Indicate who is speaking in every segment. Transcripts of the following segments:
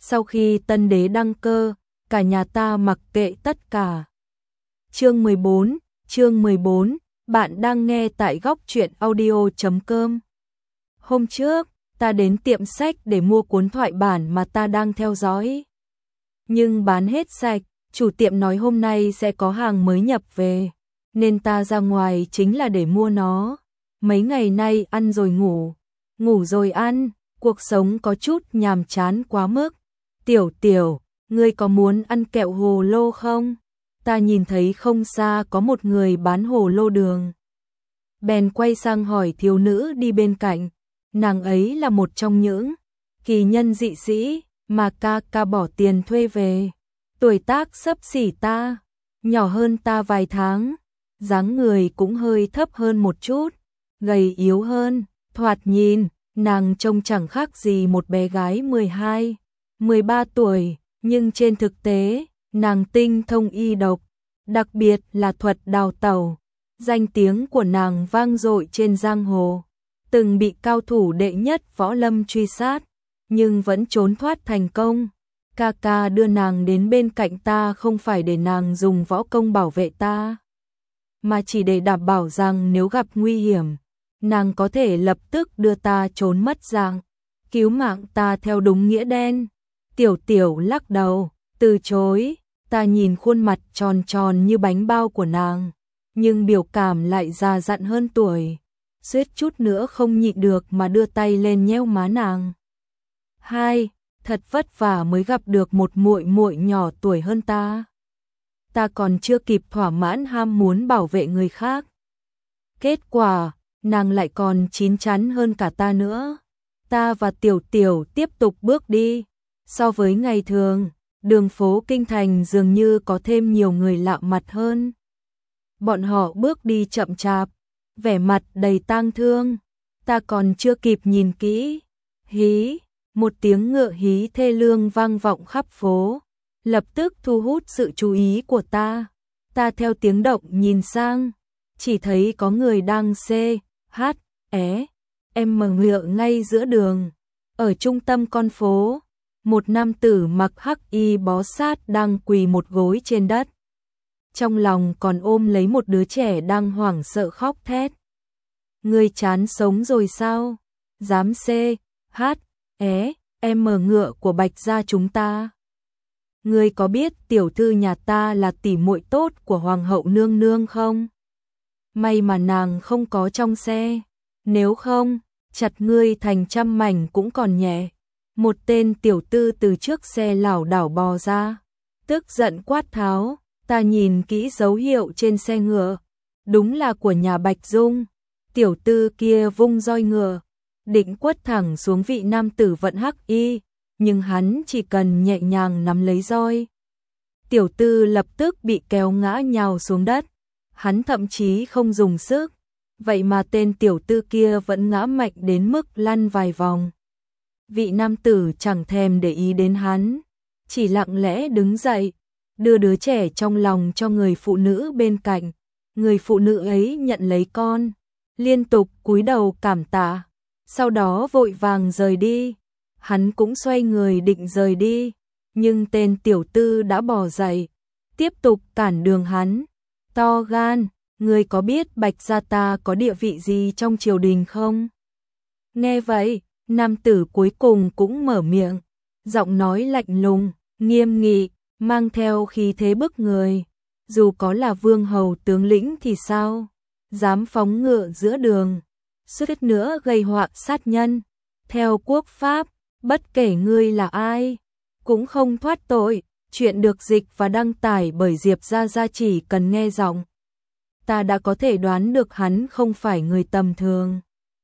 Speaker 1: Sau khi tân đế đăng cơ, cả nhà ta mặc kệ tất cả. Chương 14, bạn đang nghe tại góc truyện audio.com. Hôm trước, ta đến tiệm sách để mua cuốn thoại bản mà ta đang theo dõi. Nhưng bán hết sạch, chủ tiệm nói hôm nay sẽ có hàng mới nhập về, nên ta ra ngoài chính là để mua nó. Mấy ngày nay ăn rồi ngủ, ngủ rồi ăn, cuộc sống có chút nhàm chán quá mức. Tiểu, ngươi có muốn ăn kẹo hồ lô không? Ta nhìn thấy không xa có một người bán hồ lô đường. Bèn quay sang hỏi thiếu nữ đi bên cạnh, nàng ấy là một trong những kỳ nhân dị sĩ mà ca bỏ tiền thuê về. Tuổi tác xấp xỉ ta, nhỏ hơn ta vài tháng, dáng người cũng hơi thấp hơn một chút, gầy yếu hơn, thoạt nhìn, nàng trông chẳng khác gì một bé gái 12, 13 tuổi, nhưng trên thực tế, nàng tinh thông y độc, đặc biệt là thuật đào tẩu. Danh tiếng của nàng vang dội trên giang hồ, từng bị cao thủ đệ nhất võ lâm truy sát, nhưng vẫn trốn thoát thành công. Ca đưa nàng đến bên cạnh ta không phải để nàng dùng võ công bảo vệ ta, mà chỉ để đảm bảo rằng nếu gặp nguy hiểm, nàng có thể lập tức đưa ta trốn mất dạng, cứu mạng ta theo đúng nghĩa đen. Tiểu lắc đầu, từ chối. Ta nhìn khuôn mặt tròn tròn như bánh bao của nàng, nhưng biểu cảm lại già dặn hơn tuổi, suýt chút nữa không nhịn được mà đưa tay lên nhéo má nàng. Thật vất vả mới gặp được một muội muội nhỏ tuổi hơn ta. Ta còn chưa kịp thỏa mãn ham muốn bảo vệ người khác. Kết quả, nàng lại còn chín chắn hơn cả ta nữa. Ta và Tiểu tiếp tục bước đi. So với ngày thường, đường phố kinh thành dường như có thêm nhiều người lạ mặt hơn. Bọn họ bước đi chậm chạp, vẻ mặt đầy tang thương. Ta còn chưa kịp nhìn kỹ. Hí, một tiếng ngựa hí thê lương vang vọng khắp phố, lập tức thu hút sự chú ý của ta. Ta theo tiếng động nhìn sang, chỉ thấy có người đang ngựa ngay giữa đường. Ở trung tâm con phố, một nam tử mặc hắc y bó sát đang quỳ một gối trên đất. Trong lòng còn ôm lấy một đứa trẻ đang hoảng sợ khóc thét. Ngươi chán sống rồi sao? Dám ngựa của Bạch gia chúng ta. Ngươi có biết tiểu thư nhà ta là tỷ muội tốt của hoàng hậu nương nương không? May mà nàng không có trong xe, nếu không, chặt ngươi thành trăm mảnh cũng còn nhẹ. Một tên tiểu tư từ trước xe lảo đảo bò ra, tức giận quát tháo. Ta nhìn kỹ dấu hiệu trên xe ngựa, đúng là của nhà Bạch Dung. Tiểu tư kia vung roi ngựa, định quất thẳng xuống vị nam tử vận hắc y, nhưng hắn chỉ cần nhẹ nhàng nắm lấy roi, tiểu tư lập tức bị kéo ngã nhào xuống đất. Hắn thậm chí không dùng sức, vậy mà tên tiểu tư kia vẫn ngã mạnh đến mức lăn vài vòng. Vị nam tử chẳng thèm để ý đến hắn, chỉ lặng lẽ đứng dậy, đưa đứa trẻ trong lòng cho người phụ nữ bên cạnh. Người phụ nữ ấy nhận lấy con, liên tục cúi đầu cảm tạ, sau đó vội vàng rời đi. Hắn cũng xoay người định rời đi, nhưng tên tiểu tư đã bò dậy, tiếp tục cản đường hắn. To gan, ngươi có biết Bạch gia ta có địa vị gì trong triều đình không? Nghe vậy, nam tử cuối cùng cũng mở miệng, giọng nói lạnh lùng, nghiêm nghị, mang theo khí thế bức người. Dù có là vương hầu tướng lĩnh thì sao? Dám phóng ngựa giữa đường, suýt nữa gây họa sát nhân. Theo quốc pháp, bất kể ngươi là ai, cũng không thoát tội. Chuyện được dịch và đăng tải bởi Diệp Gia chỉ cần nghe giọng, ta đã có thể đoán được hắn không phải người tầm thường.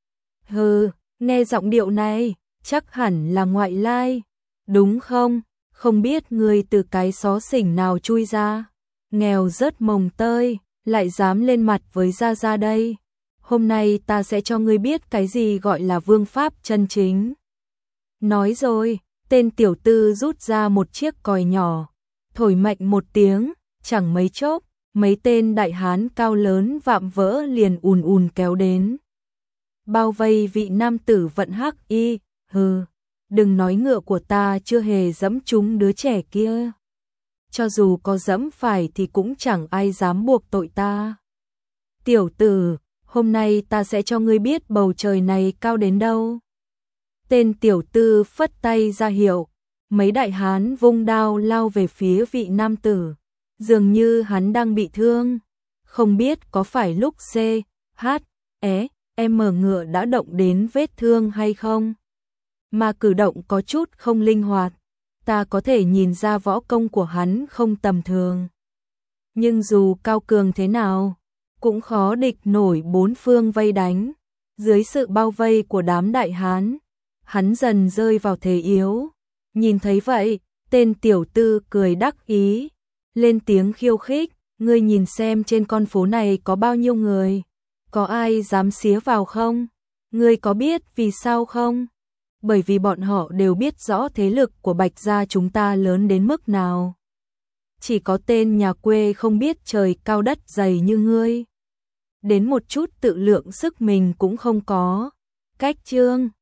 Speaker 1: Hừ, nghe giọng điệu này, chắc hẳn là ngoại lai, đúng không? Không biết ngươi từ cái xó xỉnh nào chui ra, nghèo rớt mồng tơi, lại dám lên mặt với Gia đây. Hôm nay ta sẽ cho ngươi biết cái gì gọi là vương pháp chân chính. Nói rồi, tên tiểu tư rút ra một chiếc còi nhỏ, thổi mạnh một tiếng, chẳng mấy chốc, mấy tên đại hán cao lớn vạm vỡ liền ùn kéo đến, bao vây vị nam tử vận hắc y. Hừ, đừng nói ngựa của ta chưa hề dẫm trúng đứa trẻ kia. Cho dù có dẫm phải thì cũng chẳng ai dám buộc tội ta. Tiểu tử, hôm nay ta sẽ cho ngươi biết bầu trời này cao đến đâu. Tên tiểu tư phất tay ra hiệu, mấy đại hán vung đao lao về phía vị nam tử. Dường như hắn đang bị thương. Không biết có phải lúc C, H, E, M ngựa đã động đến vết thương hay không? Mà cử động có chút không linh hoạt. Ta có thể nhìn ra võ công của hắn không tầm thường. Nhưng dù cao cường thế nào, cũng khó địch nổi bốn phương vây đánh. Dưới sự bao vây của đám đại hán, hắn dần rơi vào thế yếu. Nhìn thấy vậy, tên tiểu tư cười đắc ý, lên tiếng khiêu khích, ngươi nhìn xem trên con phố này có bao nhiêu người, có ai dám xía vào không? Ngươi có biết vì sao không? Bởi vì bọn họ đều biết rõ thế lực của Bạch gia chúng ta lớn đến mức nào. Chỉ có tên nhà quê không biết trời cao đất dày như ngươi. Đến một chút tự lượng sức mình cũng không có. Cách chương